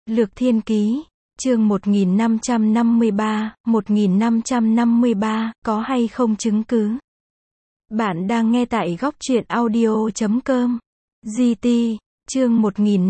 Lược Thiên Ký, chương 1553, có hay không chứng cứ? Bạn đang nghe tại góc truyện audio.com. GT, chương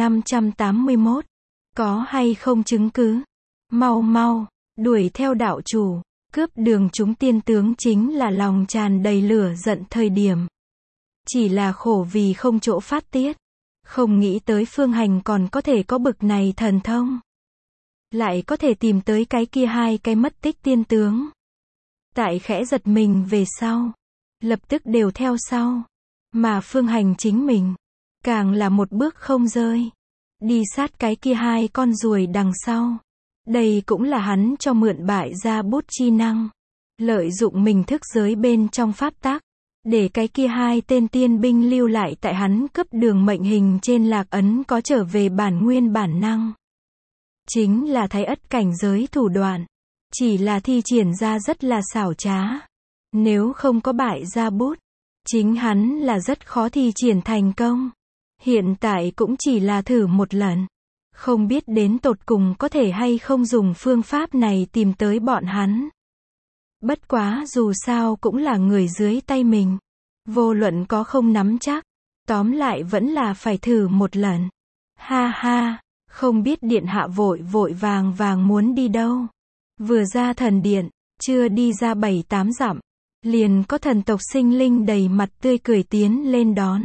1581, có hay không chứng cứ? Mau mau, đuổi theo đạo chủ, cướp đường chúng tiên tướng chính là lòng tràn đầy lửa giận thời điểm. Chỉ là khổ vì không chỗ phát tiết. Không nghĩ tới Phương Hành còn có thể có bực này thần thông. Lại có thể tìm tới cái kia hai cái mất tích tiên tướng. Tại khẽ giật mình về sau. Lập tức đều theo sau. Mà Phương Hành chính mình. Càng là một bước không rơi. Đi sát cái kia hai con ruồi đằng sau. Đây cũng là hắn cho mượn bại ra bút chi năng. Lợi dụng mình thức giới bên trong pháp tắc. Để cái kia hai tên tiên binh lưu lại tại hắn cấp đường mệnh hình trên lạc ấn có trở về bản nguyên bản năng. Chính là thái ất cảnh giới thủ đoạn. Chỉ là thi triển ra rất là xảo trá. Nếu không có bại ra bút, chính hắn là rất khó thi triển thành công. Hiện tại cũng chỉ là thử một lần. Không biết đến tột cùng có thể hay không dùng phương pháp này tìm tới bọn hắn. Bất quá dù sao cũng là người dưới tay mình. Vô luận có không nắm chắc. Tóm lại vẫn là phải thử một lần. Ha ha, không biết điện hạ vội vàng muốn đi đâu. Vừa ra thần điện, chưa đi ra 7-8 dặm. Liền có thần tộc sinh linh đầy mặt tươi cười tiến lên đón.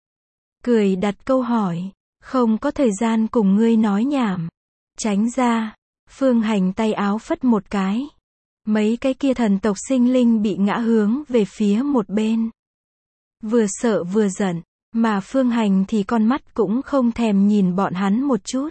Cười đặt câu hỏi. Không có thời gian cùng ngươi nói nhảm. Tránh ra. Phương Hành tay áo phất một cái. Mấy cái kia thần tộc sinh linh bị ngã hướng về phía một bên. Vừa sợ vừa giận, mà Phương Hành thì con mắt cũng không thèm nhìn bọn hắn một chút.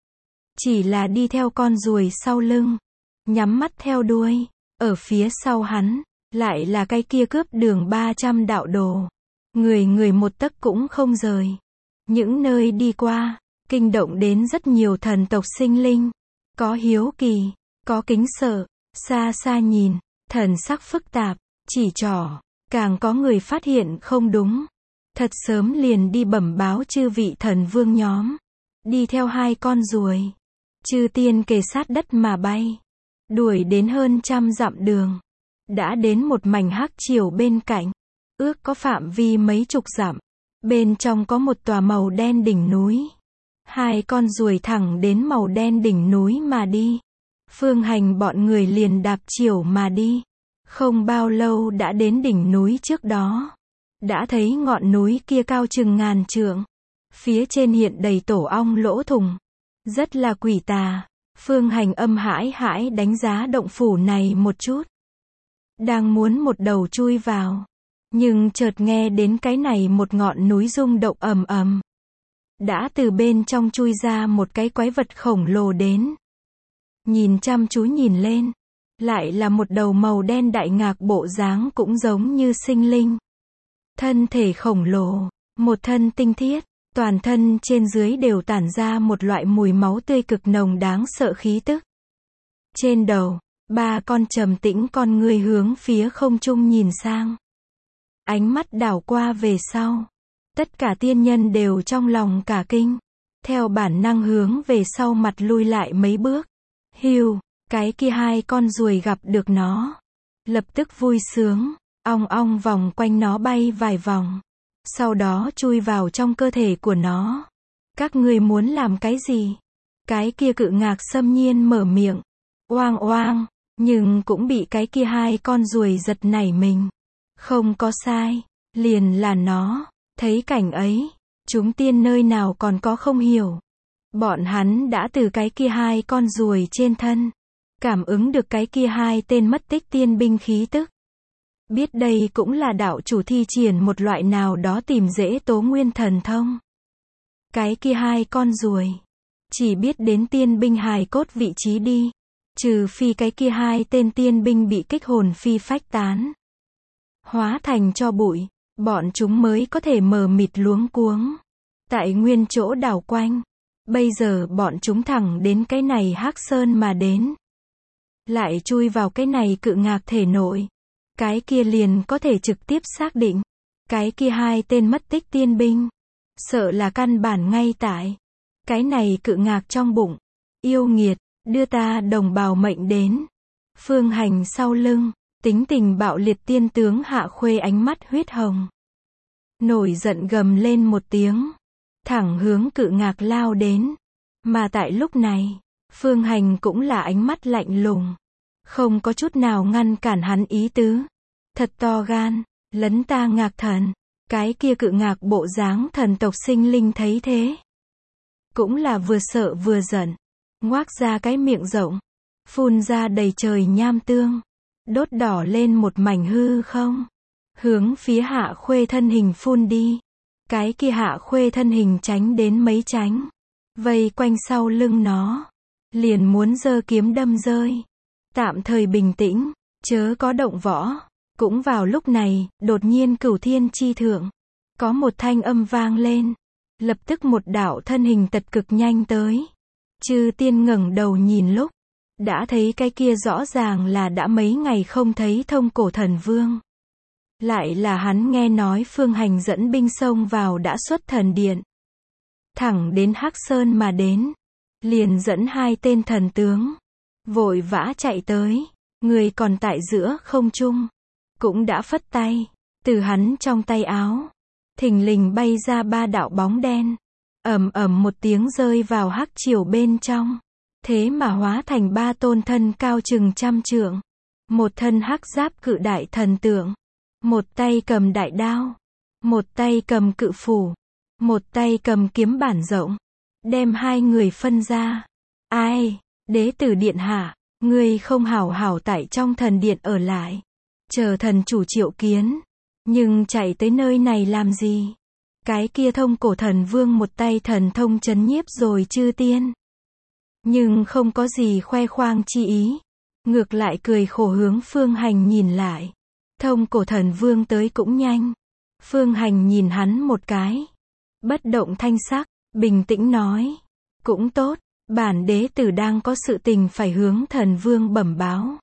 Chỉ là đi theo con ruồi sau lưng, nhắm mắt theo đuôi, ở phía sau hắn, lại là cái kia cướp đường 300 đạo đồ. Người một tấc cũng không rời. Những nơi đi qua, kinh động đến rất nhiều thần tộc sinh linh. Có hiếu kỳ, có kính sợ, xa xa nhìn, thần sắc phức tạp, chỉ trỏ. Càng có người phát hiện không đúng. Thật sớm liền đi bẩm báo chư vị thần vương nhóm. Đi theo hai con ruồi. Chư tiên kề sát đất mà bay. Đuổi đến hơn 100 dặm đường. Đã đến một mảnh hắc triều bên cạnh. Ước có phạm vi mấy chục dặm. Bên trong có một tòa màu đen đỉnh núi. Hai con ruồi thẳng đến màu đen đỉnh núi mà đi. Phương Hành bọn người liền đạp triều mà đi. Không bao lâu đã đến đỉnh núi trước đó. Đã thấy ngọn núi kia cao chừng ngàn trượng. Phía trên hiện đầy tổ ong lỗ thủng. Rất là quỷ tà. Phương Hành âm hãi đánh giá động phủ này một chút. Đang muốn một đầu chui vào. Nhưng chợt nghe đến cái này một ngọn núi rung động ầm ầm. Đã từ bên trong chui ra một cái quái vật khổng lồ đến. Nhìn chăm chú nhìn lên. Lại là một đầu màu đen đại ngạc bộ dáng cũng giống như sinh linh. Thân thể khổng lồ, một thân tinh thiết, toàn thân trên dưới đều tản ra một loại mùi máu tươi cực nồng đáng sợ khí tức. Trên đầu, ba con trầm tĩnh con ngươi hướng phía không trung nhìn sang. Ánh mắt đảo qua về sau. Tất cả tiên nhân đều trong lòng cả kinh. Theo bản năng hướng về sau mặt lui lại mấy bước. Hiu. Cái kia hai con ruồi gặp được nó. Lập tức vui sướng. Ong ong vòng quanh nó bay vài vòng. Sau đó chui vào trong cơ thể của nó. Các ngươi muốn làm cái gì? Cái kia cự ngạc xâm nhiên mở miệng. Oang oang. Nhưng cũng bị cái kia hai con ruồi giật nảy mình. Không có sai. Liền là nó. Thấy cảnh ấy. Chúng tiên nơi nào còn có không hiểu. Bọn hắn đã từ cái kia hai con ruồi trên thân. Cảm ứng được cái kia hai tên mất tích tiên binh khí tức. Biết đây cũng là đạo chủ thi triển một loại nào đó tìm dễ tố nguyên thần thông. Cái kia hai con ruồi. Chỉ biết đến tiên binh hài cốt vị trí đi. Trừ phi cái kia hai tên tiên binh bị kích hồn phi phách tán. Hóa thành cho bụi. Bọn chúng mới có thể mờ mịt luống cuống. Tại nguyên chỗ đảo quanh. Bây giờ bọn chúng thẳng đến cái này hắc sơn mà đến. Lại chui vào cái này cự ngạc thể nội. Cái kia liền có thể trực tiếp xác định. Cái kia hai tên mất tích tiên binh. Sợ là căn bản ngay tại. Cái này cự ngạc trong bụng. Yêu nghiệt, đưa ta đồng bào mệnh đến. Phương Hành sau lưng, tính tình bạo liệt tiên tướng Hạ Khuê ánh mắt huyết hồng. Nổi giận gầm lên một tiếng, thẳng hướng Cự Ngạc lao đến. Mà tại lúc này, Phương Hành cũng là ánh mắt lạnh lùng, không có chút nào ngăn cản hắn ý tứ. Thật to gan, lấn ta Ngạc thần. Cái kia Cự Ngạc bộ dáng thần tộc sinh linh thấy thế, cũng là vừa sợ vừa giận, ngoác ra cái miệng rộng, phun ra đầy trời nham tương, đốt đỏ lên một mảnh hư không, hướng phía Hạ Khuê thân hình phun đi. Cái kia Hạ Khuê thân hình tránh đến mấy tránh, vây quanh sau lưng nó, liền muốn giơ kiếm đâm rơi. Tạm thời bình tĩnh, chớ có động võ. Cũng vào lúc này, đột nhiên Cửu Thiên chi thượng, có một thanh âm vang lên, lập tức một đạo thân hình tật cực nhanh tới. Chư tiên ngẩng đầu nhìn lúc, đã thấy cái kia rõ ràng là đã mấy ngày không thấy Thông Cổ Thần Vương. Lại là hắn nghe nói Phương Hành dẫn binh xông vào đã xuất thần điện, thẳng đến Hắc Sơn mà đến, liền dẫn 2 tên thần tướng, vội vã chạy tới, người còn tại giữa không trung, cũng đã phất tay, từ hắn trong tay áo, thình lình bay ra 3 đạo bóng đen, ầm ầm một tiếng rơi vào hắc triều bên trong, thế mà hóa thành 3 tôn thân cao chừng 100 trượng, một thân hắc giáp cự đại thần tượng, một tay cầm đại đao, một tay cầm cự phủ, một tay cầm kiếm bản rộng, đem 2 người phân ra. Ai, đế tử điện hạ, ngươi không hảo hảo tại trong thần điện ở lại, chờ thần chủ triệu kiến, nhưng chạy tới nơi này làm gì? Cái kia Thông Cổ Thần Vương một tay thần thông trấn nhiếp rồi chư tiên, nhưng không có gì khoe khoang chi ý, ngược lại cười khổ hướng Phương Hành nhìn lại. Thông Cổ Thần Vương tới cũng nhanh. Phương Hành nhìn hắn một cái, bất động thanh sắc, bình tĩnh nói, cũng tốt, bản đế tử đang có sự tình phải hướng thần vương bẩm báo.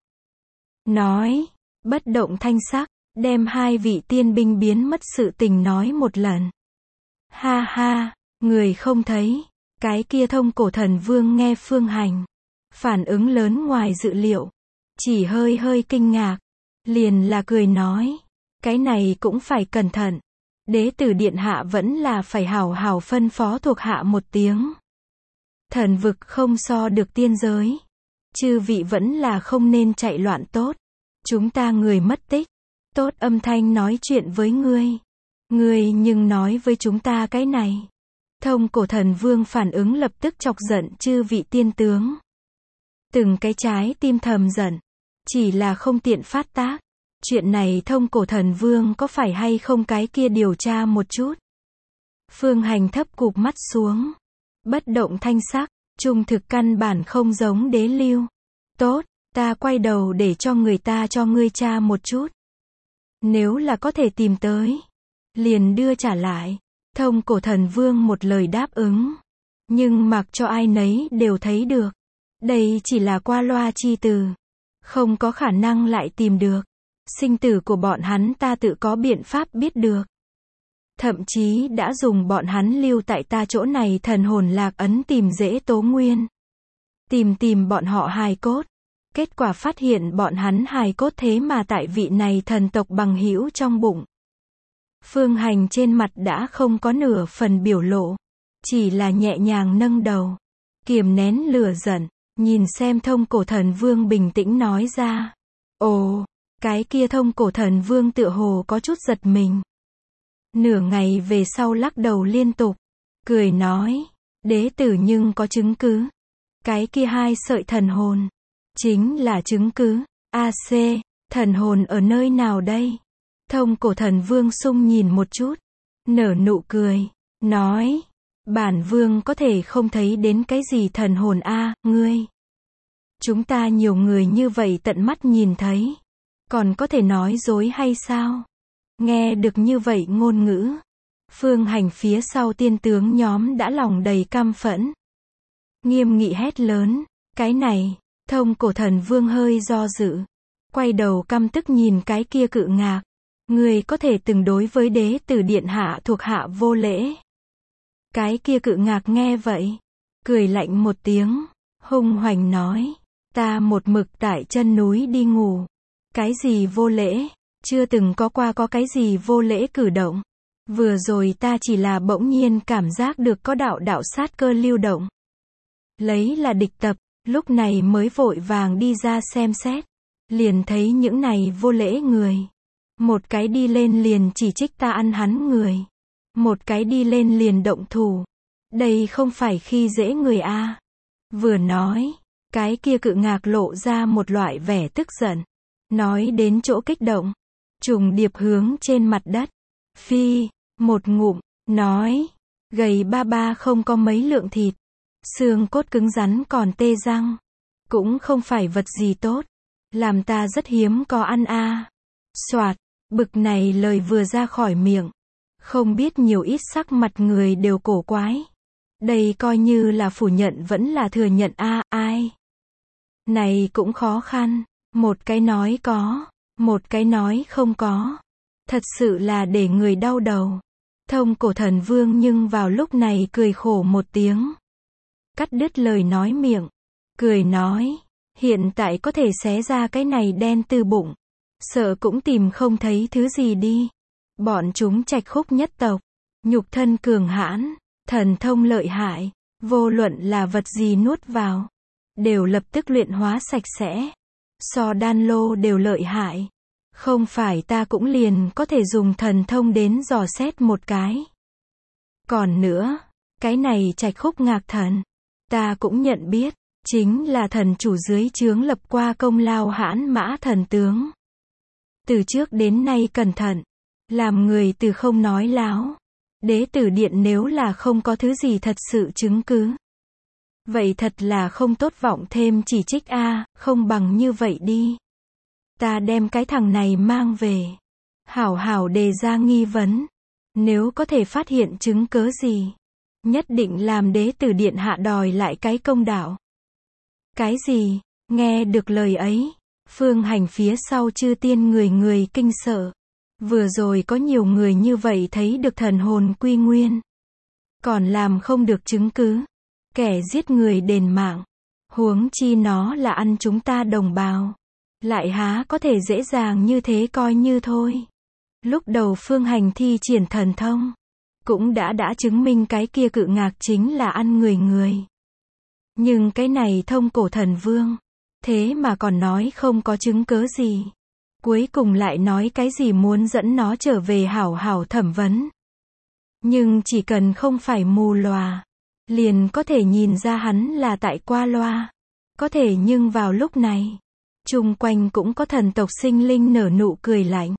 Nói, bất động thanh sắc, đem 2 vị tiên binh biến mất sự tình nói một lần. Ha ha, người không thấy. Cái kia Thông Cổ Thần Vương nghe Phương Hành, phản ứng lớn ngoài dự liệu, chỉ hơi hơi kinh ngạc, liền là cười nói, cái này cũng phải cẩn thận. Đế tử điện hạ vẫn là phải hảo hảo phân phó thuộc hạ một tiếng. Thần vực không so được tiên giới, chư vị vẫn là không nên chạy loạn tốt. Chúng ta người mất tích, tốt âm thanh nói chuyện với ngươi. Ngươi nhưng nói với chúng ta cái này. Thông Cổ Thần Vương phản ứng lập tức chọc giận chư vị tiên tướng. Từng cái trái tim thầm giận, chỉ là không tiện phát tác. Chuyện này Thông Cổ Thần Vương có phải hay không cái kia điều tra một chút. Phương Hành thấp cụp mắt xuống, bất động thanh sắc, trung thực căn bản không giống đế lưu. Tốt, ta quay đầu để cho người ta cho ngươi tra một chút. Nếu là có thể tìm tới, liền đưa trả lại. Thông Cổ Thần Vương một lời đáp ứng, nhưng mặc cho ai nấy đều thấy được, đây chỉ là qua loa chi từ, không có khả năng lại tìm được. Sinh tử của bọn hắn ta tự có biện pháp biết được. Thậm chí đã dùng bọn hắn lưu tại ta chỗ này thần hồn lạc ấn tìm dễ tố nguyên. Tìm bọn họ hài cốt. Kết quả phát hiện bọn hắn hài cốt thế mà tại vị này thần tộc bằng hữu trong bụng. Phương Hành trên mặt đã không có nửa phần biểu lộ, chỉ là nhẹ nhàng nâng đầu, kiềm nén lửa giận, nhìn xem Thông Cổ Thần Vương bình tĩnh nói ra. Ồ, cái kia Thông Cổ Thần Vương tựa hồ có chút giật mình. Nửa ngày về sau lắc đầu liên tục, cười nói, đế tử nhưng có chứng cứ. Cái kia 2 sợi thần hồn, chính là chứng cứ. AC, thần hồn ở nơi nào đây? Thông Cổ Thần Vương sung nhìn một chút, nở nụ cười, nói, bản vương có thể không thấy đến cái gì thần hồn a, ngươi. Chúng ta nhiều người như vậy tận mắt nhìn thấy, còn có thể nói dối hay sao? Nghe được như vậy ngôn ngữ, Phương Hành phía sau tiên tướng nhóm đã lòng đầy căm phẫn. Nghiêm nghị hét lớn, cái này, Thông Cổ Thần Vương hơi do dự, quay đầu căm tức nhìn cái kia Cự Ngạc. Người có thể từng đối với đế tử điện hạ thuộc hạ vô lễ. Cái kia Cự Ngạc nghe vậy, cười lạnh một tiếng, hung hoành nói, ta một mực tại chân núi đi ngủ. Cái gì vô lễ, chưa từng có qua có cái gì vô lễ cử động. Vừa rồi ta chỉ là bỗng nhiên cảm giác được có đạo sát cơ lưu động. Lấy là địch tập, lúc này mới vội vàng đi ra xem xét. Liền thấy những này vô lễ người. Một cái đi lên liền chỉ trích ta ăn hắn người. Một cái đi lên liền động thủ. Đây không phải khi dễ người a. Vừa nói, cái kia cự ngạc lộ ra một loại vẻ tức giận. Nói đến chỗ kích động. Trùng điệp hướng trên mặt đất. Phi, một ngụm, nói. Gầy ba ba không có mấy lượng thịt. Xương cốt cứng rắn còn tê răng. Cũng không phải vật gì tốt. Làm ta rất hiếm có ăn a. Soạt, bực này lời vừa ra khỏi miệng. Không biết nhiều ít sắc mặt người đều cổ quái. Đây coi như là phủ nhận vẫn là thừa nhận a, ai. Này cũng khó khăn. Một cái nói có, một cái nói không có. Thật sự là để người đau đầu. Thông cổ thần vương nhưng vào lúc này cười khổ một tiếng. Cắt đứt lời nói miệng. Cười nói, hiện tại có thể xé ra cái này đen từ bụng. Sợ cũng tìm không thấy thứ gì đi. Bọn chúng Trạch Khúc nhất tộc. Nhục thân cường hãn, thần thông lợi hại. Vô luận là vật gì nuốt vào. Đều lập tức luyện hóa sạch sẽ. So đan lô đều lợi hại. Không phải ta cũng liền có thể dùng thần thông đến dò xét một cái. Còn nữa, cái này Trạch Khúc ngạc thần. Ta cũng nhận biết, chính là thần chủ dưới trướng lập qua công lao hãn mã thần tướng. Từ trước đến nay cẩn thận, làm người từ không nói láo. Đế tử điện nếu là không có thứ gì thật sự chứng cứ. Vậy thật là không tốt vọng thêm chỉ trích a, không bằng như vậy đi. Ta đem cái thằng này mang về. Hảo hảo đề ra nghi vấn. Nếu có thể phát hiện chứng cớ gì. Nhất định làm đế tử điện hạ đòi lại cái công đạo. Cái gì? Nghe được lời ấy. Phương Hành phía sau chư tiên người kinh sợ. Vừa rồi có nhiều người như vậy thấy được thần hồn quy nguyên. Còn làm không được chứng cứ. Kẻ giết người đền mạng. Huống chi nó là ăn chúng ta đồng bào. Lại há có thể dễ dàng như thế coi như thôi. Lúc đầu Phương Hành thi triển thần thông. Cũng đã chứng minh cái kia cự ngạc chính là ăn người. Nhưng cái này thông cổ thần vương. Thế mà còn nói không có chứng cớ gì. Cuối cùng lại nói cái gì muốn dẫn nó trở về hảo hảo thẩm vấn. Nhưng chỉ cần không phải mù lòa. Liền có thể nhìn ra hắn là tại qua loa. Có thể nhưng vào lúc này. Chung quanh cũng có thần tộc sinh linh nở nụ cười lạnh.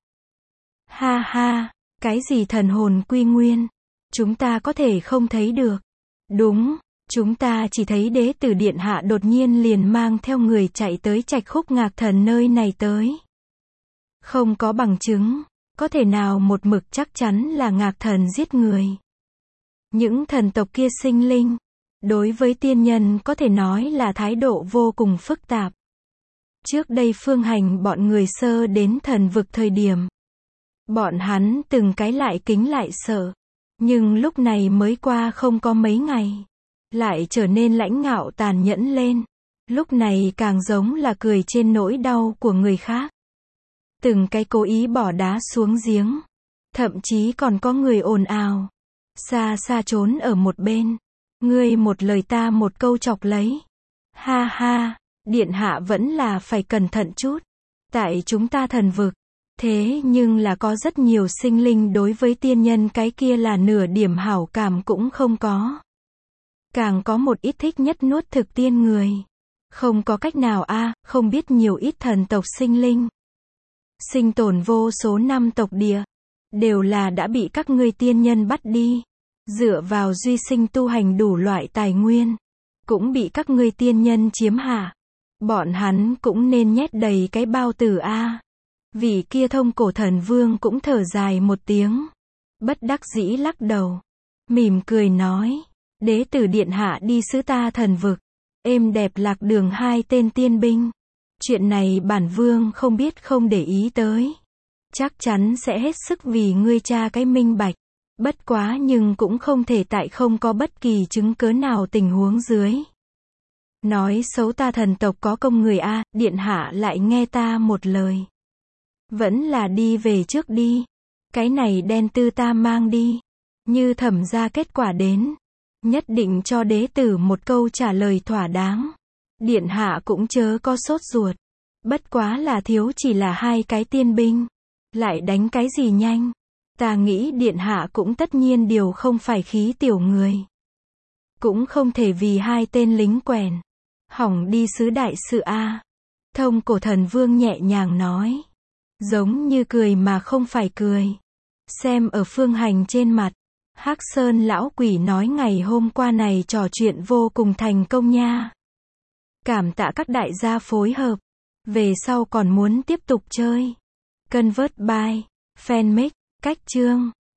Ha ha, cái gì thần hồn quy nguyên? Chúng ta có thể không thấy được. Đúng, chúng ta chỉ thấy đế tử điện hạ đột nhiên liền mang theo người chạy tới Trạch Khúc ngạc thần nơi này tới. Không có bằng chứng, có thể nào một mực chắc chắn là ngạc thần giết người. Những thần tộc kia sinh linh, đối với tiên nhân có thể nói là thái độ vô cùng phức tạp. Trước đây Phương Hành bọn người sơ đến thần vực thời điểm. Bọn hắn từng cái lại kính lại sợ. Nhưng lúc này mới qua không có mấy ngày. Lại trở nên lãnh ngạo tàn nhẫn lên. Lúc này càng giống là cười trên nỗi đau của người khác. Từng cái cố ý bỏ đá xuống giếng. Thậm chí còn có người ồn ào. Xa xa trốn ở một bên. Ngươi một lời ta một câu chọc lấy. Ha ha, điện hạ vẫn là phải cẩn thận chút. Tại chúng ta thần vực. Thế nhưng là có rất nhiều sinh linh đối với tiên nhân cái kia là nửa điểm hảo cảm cũng không có. Càng có một ít thích nhất nuốt thực tiên người. Không có cách nào a, không biết nhiều ít thần tộc sinh linh. Sinh tồn vô số năm tộc địa. Đều là đã bị các ngươi tiên nhân bắt đi. Dựa vào duy sinh tu hành đủ loại tài nguyên. Cũng bị các ngươi tiên nhân chiếm hạ. Bọn hắn cũng nên nhét đầy cái bao tử a. Vị kia thông cổ thần vương cũng thở dài một tiếng. Bất đắc dĩ lắc đầu. Mỉm cười nói. Đế tử điện hạ đi sứ ta thần vực. Êm đẹp lạc đường hai tên tiên binh. Chuyện này bản vương không biết không để ý tới. Chắc chắn sẽ hết sức vì ngươi tra cái minh bạch. Bất quá nhưng cũng không thể tại không có bất kỳ chứng cớ nào tình huống dưới. Nói xấu ta thần tộc có công người a, điện hạ lại nghe ta một lời. Vẫn là đi về trước đi. Cái này đen tư ta mang đi. Như thẩm ra kết quả đến. Nhất định cho đế tử một câu trả lời thỏa đáng. Điện hạ cũng chớ có sốt ruột. Bất quá là thiếu chỉ là 2 cái tiên binh. Lại đánh cái gì nhanh. Ta nghĩ điện hạ cũng tất nhiên điều không phải khí tiểu người. Cũng không thể vì 2 tên lính quèn. Hỏng đi sứ đại sự a. Thông cổ thần vương nhẹ nhàng nói. Giống như cười mà không phải cười. Xem ở phương hành trên mặt. Hắc Sơn lão quỷ nói ngày hôm qua này trò chuyện vô cùng thành công nha. Cảm tạ các đại gia phối hợp. Về sau còn muốn tiếp tục chơi. Convert by Fanmix, cách chương.